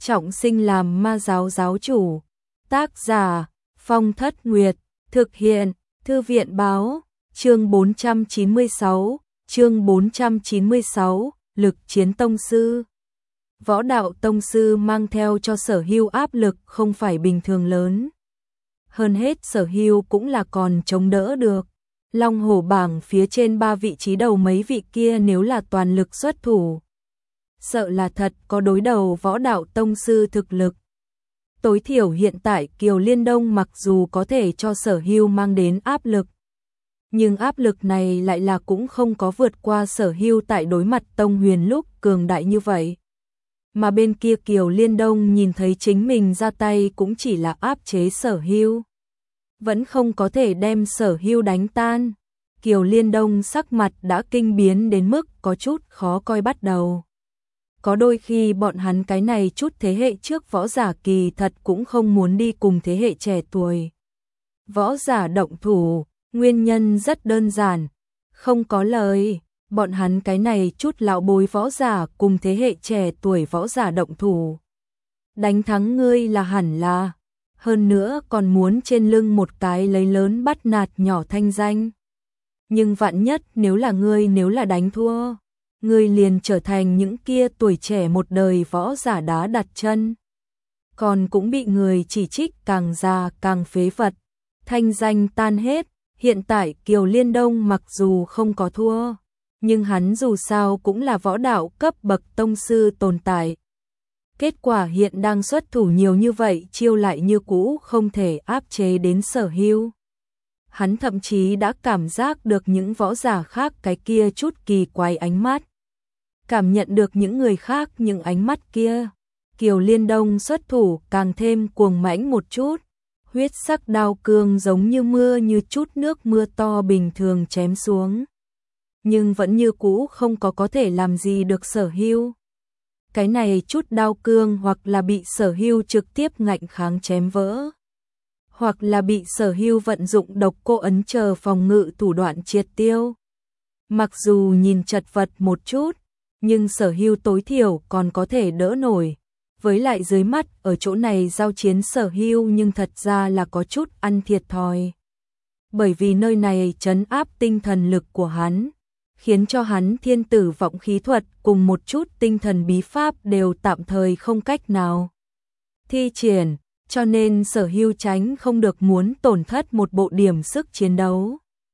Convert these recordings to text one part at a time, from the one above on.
trọng sinh làm ma giáo giáo chủ. Tác giả Phong Thất Nguyệt. Thực hiện Thư viện Báo. Chương 496, Lực chiến tông sư. Võ đạo tông sư mang theo cho Sở Hưu áp lực không phải bình thường lớn. Hơn hết Sở Hưu cũng là còn chống đỡ được. Long hổ bảng phía trên 3 vị trí đầu mấy vị kia nếu là toàn lực xuất thủ, sợ là thật có đối đầu võ đạo tông sư thực lực. Tối thiểu hiện tại Kiều Liên Đông mặc dù có thể cho Sở Hưu mang đến áp lực, nhưng áp lực này lại là cũng không có vượt qua Sở Hưu tại đối mặt Tông Huyền lúc cường đại như vậy. Mà bên kia Kiều Liên Đông nhìn thấy chính mình ra tay cũng chỉ là áp chế Sở Hưu, vẫn không có thể đem Sở Hưu đánh tan. Kiều Liên Đông sắc mặt đã kinh biến đến mức có chút khó coi bắt đầu. Có đôi khi bọn hắn cái này chút thế hệ trước võ giả kỳ thật cũng không muốn đi cùng thế hệ trẻ tuổi võ giả động thủ, nguyên nhân rất đơn giản, không có lời. Bọn hắn cái này chút lão bối võ giả cùng thế hệ trẻ tuổi võ giả động thủ, đánh thắng ngươi là hẳn là, hơn nữa còn muốn trên lưng một cái lấy lớn bắt nạt nhỏ thanh danh. Nhưng vạn nhất nếu là đánh thua, ngươi liền trở thành những kia tuổi trẻ một đời võ giả đá đặt chân, còn cũng bị người chỉ trích càng già càng phế vật, thanh danh tan hết. Hiện tại Kiều Liên Đông mặc dù không có thua, nhưng hắn dù sao cũng là võ đạo cấp bậc tông sư tồn tại. Kết quả hiện đang xuất thủ nhiều như vậy chiêu lại như cũ không thể áp chế đến Sở Hưu. Hắn thậm chí đã cảm giác được những võ giả khác cái kia chút kỳ quái ánh mắt. Cảm nhận được những người khác những ánh mắt kia, Kiều Liên Đông xuất thủ càng thêm cuồng mãnh một chút. Huyết sắc đao cương giống như mưa như chút nước mưa to bình thường chém xuống, nhưng vẫn như cũ không có thể làm gì được Sở Hưu. Cái này chút đao cương hoặc là bị Sở Hưu trực tiếp ngạnh kháng chém vỡ, hoặc là bị Sở Hưu vận dụng độc cô ấn chờ phòng ngự thủ đoạn triệt tiêu. Mặc dù nhìn chật vật một chút, nhưng Sở Hưu tối thiểu còn có thể đỡ nổi. Với lại dưới mắt ở chỗ này giao chiến Sở Hưu nhưng thật ra là có chút ăn thiệt thòi. Bởi vì nơi này trấn áp tinh thần lực của hắn, khiến cho hắn thiên tử vọng khí thuật cùng một chút tinh thần bí pháp đều tạm thời không cách nào thi triển, cho nên Sở Hưu tránh không được muốn tổn thất một bộ điểm sức chiến đấu.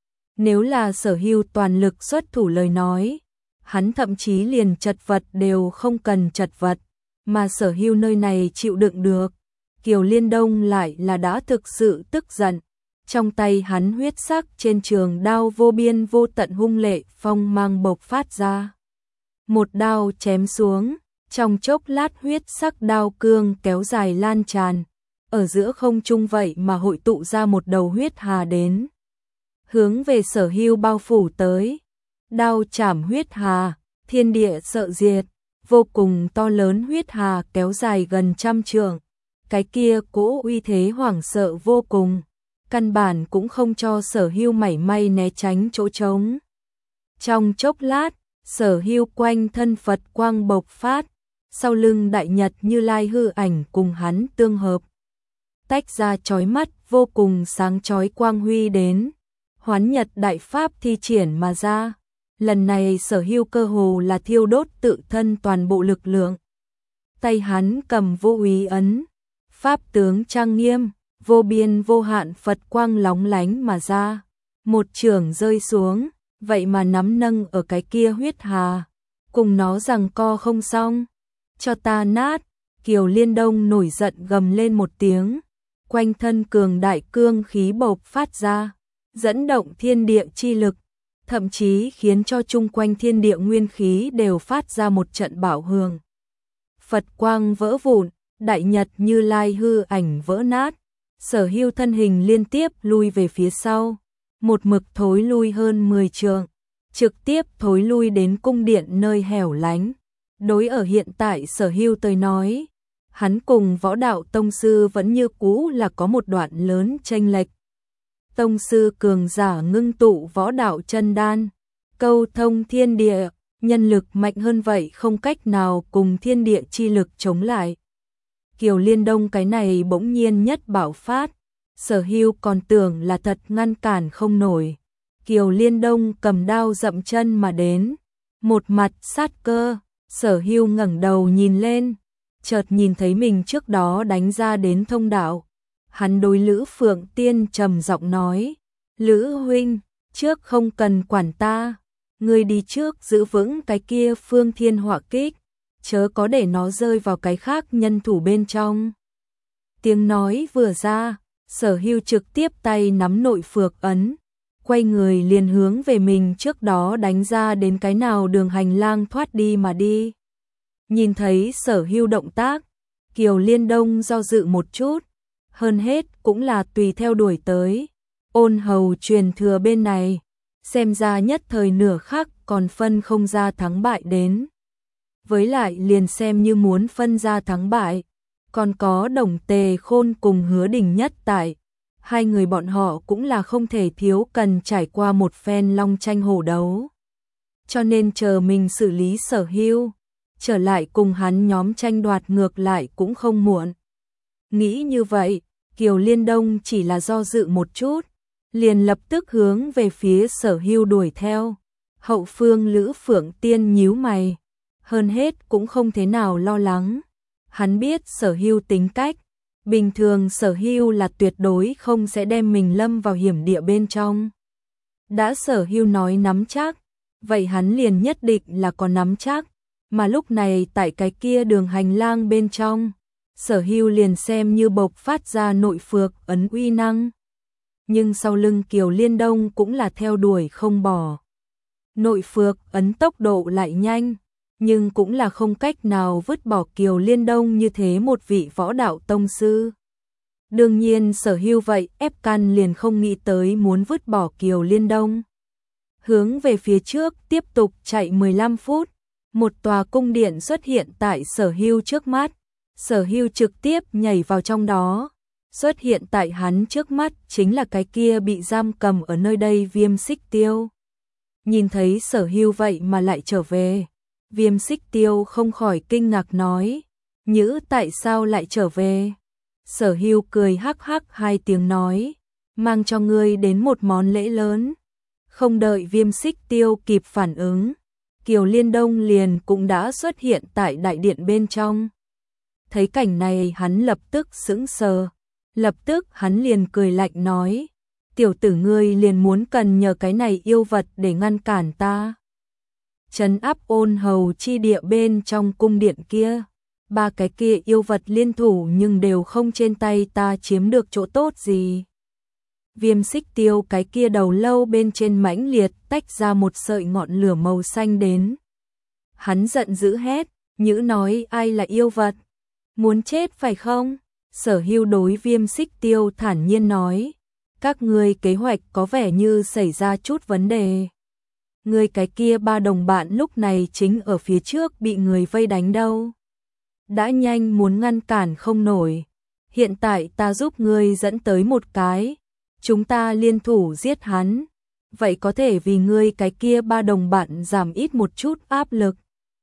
Nếu là Sở Hưu toàn lực xuất thủ lời nói, hắn thậm chí liền chật vật đều không cần chật vật. Mà Sở Hưu nơi này chịu đựng được. Kiều Liên Đông lại là đã thực sự tức giận. Trong tay hắn huyết sắc trên trường đao vô biên vô tận hung lệ phong mang bộc phát ra. Một đao chém xuống, trong chốc lát huyết sắc đao cương kéo dài lan tràn. Ở giữa không trung vậy mà hội tụ ra một đầu huyết hà đến, hướng về Sở Hưu bao phủ tới. Đao chảm huyết hà, thiên địa sợ diệt. Vô cùng to lớn huyết hà kéo dài gần 100 trượng, cái kia cỗ uy thế hoảng sợ vô cùng, căn bản cũng không cho Sở Hưu mảy may né tránh chỗ trống. Trong chốc lát, Sở Hưu quanh thân Phật quang bộc phát, sau lưng Đại Nhật Như Lai hư ảnh cùng hắn tương hợp, tách ra chói mắt vô cùng sáng chói quang huy đến, Hoán Nhật đại pháp thi triển mà ra. Lần này Sở Hưu cơ hồ là thiêu đốt tự thân toàn bộ lực lượng. Tay hắn cầm vô úy ấn, pháp tướng trang nghiêm, vô biên vô hạn Phật quang lóng lánh mà ra. Một chưởng rơi xuống, vậy mà nắm nâng ở cái kia huyết hà, cùng nó giằng co không xong. Cho ta nát, Kiều Liên Đông nổi giận gầm lên một tiếng, quanh thân cường đại cương khí bộc phát ra, dẫn động thiên địa chi lực, thậm chí khiến cho chung quanh thiên địa nguyên khí đều phát ra một trận bạo hưởng. Phật quang vỡ vụn, Đại Nhật Như Lai hư ảnh vỡ nát, Sở Hưu thân hình liên tiếp lui về phía sau, một mực thối lui hơn 10 trượng, trực tiếp thối lui đến cung điện nơi hẻo lánh. Đối ở hiện tại Sở Hưu tới nói, hắn cùng võ đạo tông sư vẫn như cũ là có một đoạn lớn chênh lệch. Tông sư cường giả ngưng tụ võ đạo chân đan, câu thông thiên địa, nhân lực mạnh hơn vậy không cách nào cùng thiên địa chi lực chống lại. Kiều Liên Đông cái này bỗng nhiên nhất bạo phát, Sở Hưu còn tưởng là thật ngăn cản không nổi. Kiều Liên Đông cầm đao dậm chân mà đến, một mặt sát cơ, Sở Hưu ngẩng đầu nhìn lên, chợt nhìn thấy mình trước đó đánh ra đến thông đạo. Hắn đối Lữ Phượng Tiên trầm giọng nói, Lữ huynh, trước không cần quản ta, ngươi đi trước giữ vững cái kia Phương Thiên Hỏa Kích, chớ có để nó rơi vào cái khác nhân thủ bên trong. Tiếng nói vừa ra, Sở Hưu trực tiếp tay nắm nội phược ấn, quay người liền hướng về mình trước đó đánh ra đến cái nào đường hành lang thoát đi mà đi. Nhìn thấy Sở Hưu động tác, Kiều Liên Đông do dự một chút, hơn hết cũng là tùy theo đuổi tới. Ôn hầu truyền thừa bên này, xem ra nhất thời nửa khắc còn phân không ra thắng bại đến. Với lại liền xem như muốn phân ra thắng bại, còn có Đồng Tề Khôn cùng Hứa Đình Nhất tại, hai người bọn họ cũng là không thể thiếu cần trải qua một phen long tranh hổ đấu. Cho nên chờ mình xử lý Sở Hưu, trở lại cùng hắn nhóm tranh đoạt ngược lại cũng không muộn. Nghĩ như vậy, Kiều Liên Đông chỉ là do dự một chút, liền lập tức hướng về phía Sở Hưu đuổi theo. Hậu phương Lữ Phượng Tiên nhíu mày, hơn hết cũng không thế nào lo lắng. Hắn biết Sở Hưu tính cách, bình thường Sở Hưu là tuyệt đối không sẽ đem mình lâm vào hiểm địa bên trong. Đã Sở Hưu nói nắm chắc, vậy hắn liền nhất định là có nắm chắc, mà lúc này tại cái kia đường hành lang bên trong, Sở Hưu liền xem như bộc phát ra nội phược ấn uy năng. Nhưng sau lưng Kiều Liên Đông cũng là theo đuổi không bỏ. Nội phược ấn tốc độ lại nhanh, nhưng cũng là không cách nào vứt bỏ Kiều Liên Đông như thế một vị võ đạo tông sư. Đương nhiên Sở Hưu vậy ép căn liền không nghĩ tới muốn vứt bỏ Kiều Liên Đông. Hướng về phía trước tiếp tục chạy 15 phút, một tòa cung điện xuất hiện tại Sở Hưu trước mắt. Sở Hưu trực tiếp nhảy vào trong đó. Xuất hiện tại hắn trước mắt chính là cái kia bị giam cầm ở nơi đây Viêm Xích Tiêu. Nhìn thấy Sở Hưu vậy mà lại trở về, Viêm Xích Tiêu không khỏi kinh ngạc nói, Nhữ tại sao lại trở về? Sở Hưu cười hắc hắc hai tiếng nói, mang cho ngươi đến một món lễ lớn. Không đợi Viêm Xích Tiêu kịp phản ứng, Kiều Liên Đông liền cũng đã xuất hiện tại đại điện bên trong. Thấy cảnh này hắn lập tức sững sờ, lập tức hắn liền cười lạnh nói, tiểu tử ngươi liền muốn cần nhờ cái này yêu vật để ngăn cản ta. Trấn áp Ôn hầu chi địa bên trong cung điện kia, ba cái kia yêu vật liên thủ nhưng đều không trên tay ta chiếm được chỗ tốt gì. Viêm Xích Tiêu cái kia đầu lâu bên trên mãnh liệt tách ra một sợi ngọn lửa màu xanh đến. Hắn giận dữ hét, Nhữ nói ai là yêu vật? Muốn chết phải không? Sở Hưu đối Viêm Xích Tiêu thản nhiên nói, các ngươi kế hoạch có vẻ như xảy ra chút vấn đề. Ngươi cái kia ba đồng bạn lúc này chính ở phía trước bị người vây đánh đâu. Đã nhanh muốn ngăn cản không nổi. Hiện tại ta giúp ngươi dẫn tới một cái. Chúng ta liên thủ giết hắn. Vậy có thể vì ngươi cái kia ba đồng bạn giảm ít một chút áp lực.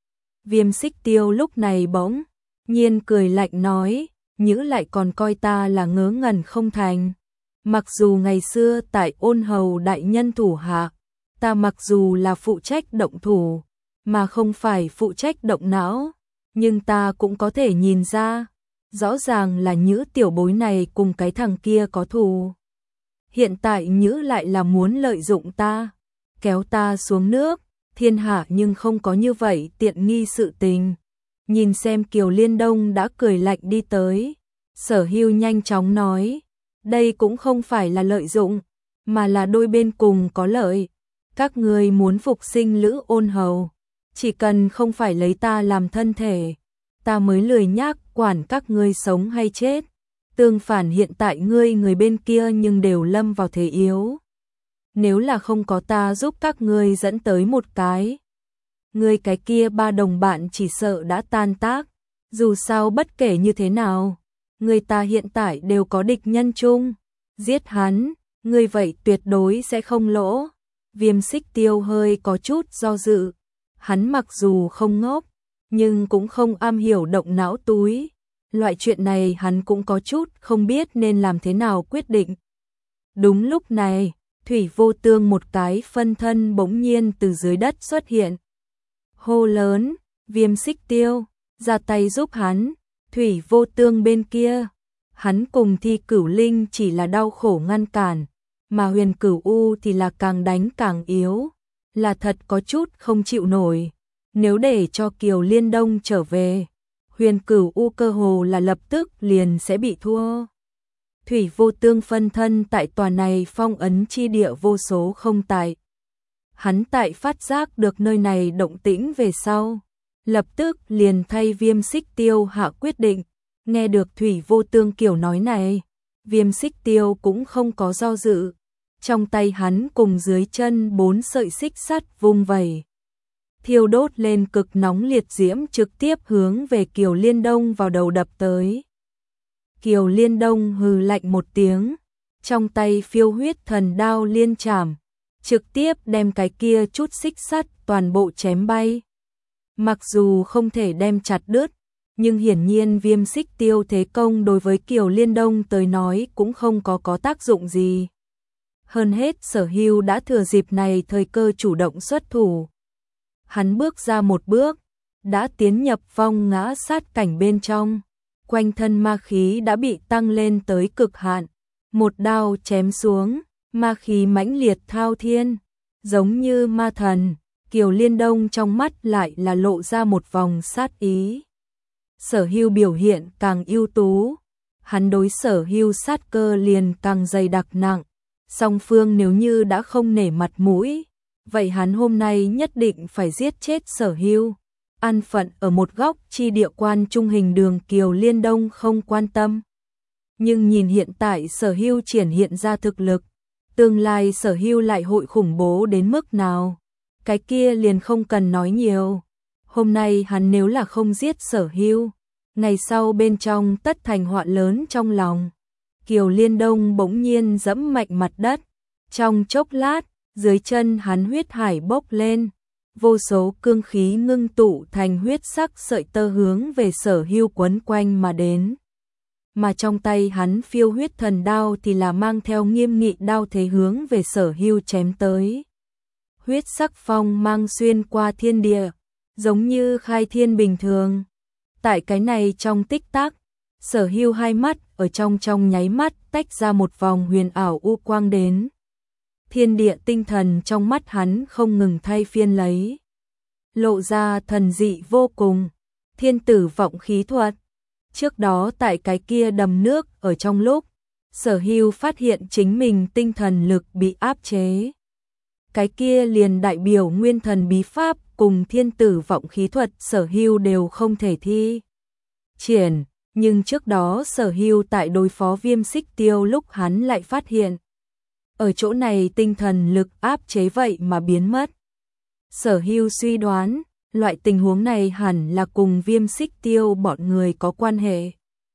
Viêm Xích Tiêu lúc này bỗng nhiên cười lạnh nói, Nhữ lại còn coi ta là ngớ ngẩn không thành. Mặc dù ngày xưa tại Ôn hầu đại nhân thủ hạ, ta mặc dù là phụ trách động thủ, mà không phải phụ trách động não, nhưng ta cũng có thể nhìn ra, rõ ràng là Nhữ tiểu bối này cùng cái thằng kia có thù. Hiện tại Nhữ lại là muốn lợi dụng ta, kéo ta xuống nước, thiên hạ nhưng không có như vậy tiện nghi sự tình. Nhìn xem Kiều Liên Đông đã cười lạnh đi tới, Sở Hưu nhanh chóng nói, đây cũng không phải là lợi dụng, mà là đôi bên cùng có lợi. Các ngươi muốn phục sinh Lữ Ôn hầu, chỉ cần không phải lấy ta làm thân thể, ta mới lười nhác quản các ngươi sống hay chết. Tương phản hiện tại ngươi người bên kia nhưng đều lâm vào thế yếu. Nếu là không có ta giúp các ngươi dẫn tới một cái, ngươi cái kia ba đồng bạn chỉ sợ đã tan tác. Dù sao bất kể như thế nào, người ta hiện tại đều có địch nhân chung. Giết hắn, ngươi vậy tuyệt đối sẽ không lỗ. Viêm Xích Tiêu hơi có chút do dự. Hắn mặc dù không ngốc, nhưng cũng không am hiểu động não túi. Loại chuyện này hắn cũng có chút không biết nên làm thế nào quyết định. Đúng lúc này, Thủy Vô Tương một cái phân thân bỗng nhiên từ dưới đất xuất hiện. Hô lớn, Viêm Xích Tiêu, ra tay giúp hắn. Thủy Vô Tương bên kia, hắn cùng Thi Cửu Linh chỉ là đau khổ ngăn cản, mà Huyền Cửu U thì là càng đánh càng yếu, là thật có chút không chịu nổi. Nếu để cho Kiều Liên Đông trở về, Huyền Cửu U cơ hồ là lập tức liền sẽ bị thua. Thủy Vô Tương phân thân tại tòa này phong ấn chi địa vô số không tại. Hắn tại phát giác được nơi này động tĩnh về sau, lập tức liền thay Viêm Xích Tiêu hạ quyết định. Nghe được Thủy Vô Tương kiểu nói này, Viêm Xích Tiêu cũng không có do dự. Trong tay hắn cùng dưới chân 4 sợi xích sắt vung vẩy, thiêu đốt lên cực nóng liệt diễm trực tiếp hướng về Kiều Liên Đông vào đầu đập tới. Kiều Liên Đông hừ lạnh một tiếng, trong tay phiêu huyết thần đao liên chảm, trực tiếp đem cái kia chút xích sắt toàn bộ chém bay. Mặc dù không thể đem chặt đứt, nhưng hiển nhiên Viêm Xích Tiêu thế công đối với Kiều Liên Đông tới nói cũng không có tác dụng gì. Hơn hết Sở Hưu đã thừa dịp này thời cơ chủ động xuất thủ. Hắn bước ra một bước, đã tiến nhập vong ngã sát cảnh bên trong. Quanh thân ma khí đã bị tăng lên tới cực hạn. Một đao chém xuống, ma khí mãnh liệt thao thiên, giống như ma thần. Kiều Liên Đông trong mắt lại là lộ ra một vòng sát ý. Sở Hưu biểu hiện càng ưu tú, hắn đối Sở Hưu sát cơ liền càng dày đặc nặng. Song phương nếu như đã không nể mặt mũi, vậy hắn hôm nay nhất định phải giết chết Sở Hưu. An phận ở một góc chi địa quan trung hình đường Kiều Liên Đông không quan tâm. Nhưng nhìn hiện tại Sở Hưu triển hiện ra thực lực, tương lai Sở Hưu lại hội khủng bố đến mức nào, cái kia liền không cần nói nhiều. Hôm nay hắn nếu là không giết Sở Hưu, ngày sau bên trong tất thành họa lớn trong lòng. Kiều Liên Đông bỗng nhiên giẫm mạnh mặt đất, trong chốc lát, dưới chân hắn huyết hải bốc lên, vô số cương khí ngưng tụ thành huyết sắc sợi tơ hướng về Sở Hưu quấn quanh mà đến. Mà trong tay hắn phiêu huyết thần đao thì là mang theo nghiêm nghị đao thế hướng về Sở Hưu chém tới. Huyết sắc phong mang xuyên qua thiên địa, giống như khai thiên bình thường. Tại cái này trong tích tắc, Sở Hưu hai mắt ở trong nháy mắt tách ra một vòng huyền ảo u quang đến. Thiên địa tinh thần trong mắt hắn không ngừng thay phiên lấy, lộ ra thần dị vô cùng. Thiên tử vọng khí thuật. Trước đó tại cái kia đầm nước ở trong lúc Sở Hưu phát hiện chính mình tinh thần lực bị áp chế, cái kia liền đại biểu nguyên thần bí pháp cùng thiên tử vọng khí thuật Sở Hưu đều không thể thi triển. Nhưng trước đó Sở Hưu tại đối phó Viêm Xích Tiêu lúc hắn lại phát hiện, ở chỗ này tinh thần lực áp chế vậy mà biến mất. Sở Hưu suy đoán, loại tình huống này hẳn là cùng Viêm Xích Tiêu bọn người có quan hệ.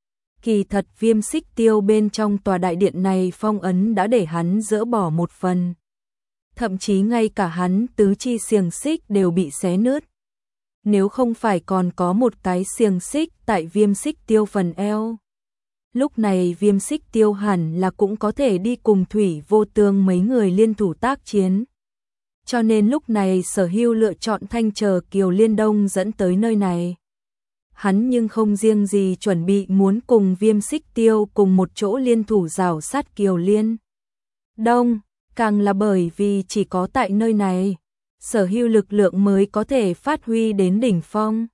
Kỳ thật Viêm Xích Tiêu bên trong tòa đại điện này phong ấn đã để hắn dỡ bỏ một phần. Thậm chí ngay cả hắn tứ chi xiềng xích đều bị xé nứt. Nếu không phải còn có một cái xiềng xích tại Viêm Xích Tiêu phần eo, lúc này Viêm Xích Tiêu hẳn là cũng có thể đi cùng Thủy Vô Tương mấy người liên thủ tác chiến. Cho nên lúc này Sở Hưu lựa chọn thanh chờ Kiều Liên Đông dẫn tới nơi này. Hắn nhưng không riêng gì chuẩn bị muốn cùng Viêm Xích Tiêu cùng một chỗ liên thủ rào sát Kiều Liên Đông, càng là bởi vì chỉ có tại nơi này, Sở Hưu lực lượng mới có thể phát huy đến đỉnh phong.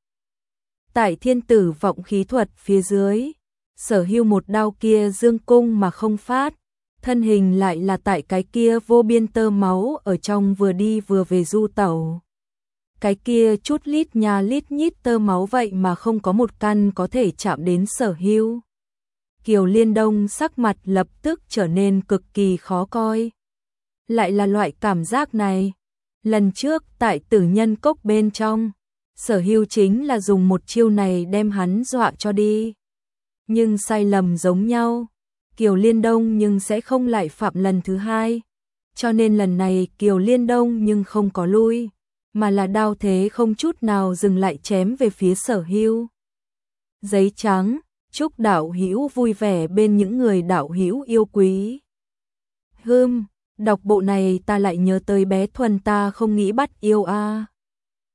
Tại thiên tử vọng khí thuật phía dưới, Sở Hưu một đao kia dương cung mà không phát, thân hình lại là tại cái kia vô biên tơ máu ở trong vừa đi vừa về du tẩu. Cái kia chút lít nhà lít nhít tơ máu vậy mà không có một căn có thể chạm đến Sở Hưu. Kiều Liên Đông sắc mặt lập tức trở nên cực kỳ khó coi. Lại là loại cảm giác này. Lần trước tại Tử Nhân Cốc bên trong, Sở Hưu chính là dùng một chiêu này đem hắn dọa cho đi. Nhưng sai lầm giống nhau, Kiều Liên Đông nhưng sẽ không lại phạm lần thứ hai. Cho nên lần này Kiều Liên Đông nhưng không có lui, mà là đao thế không chút nào dừng lại chém về phía Sở Hưu. Giấy trắng, Chúc đạo hữu vui vẻ bên những người đạo hữu yêu quý. Đọc bộ này ta lại nhớ tới bé Thuần ta không nghĩ bắt yêu a.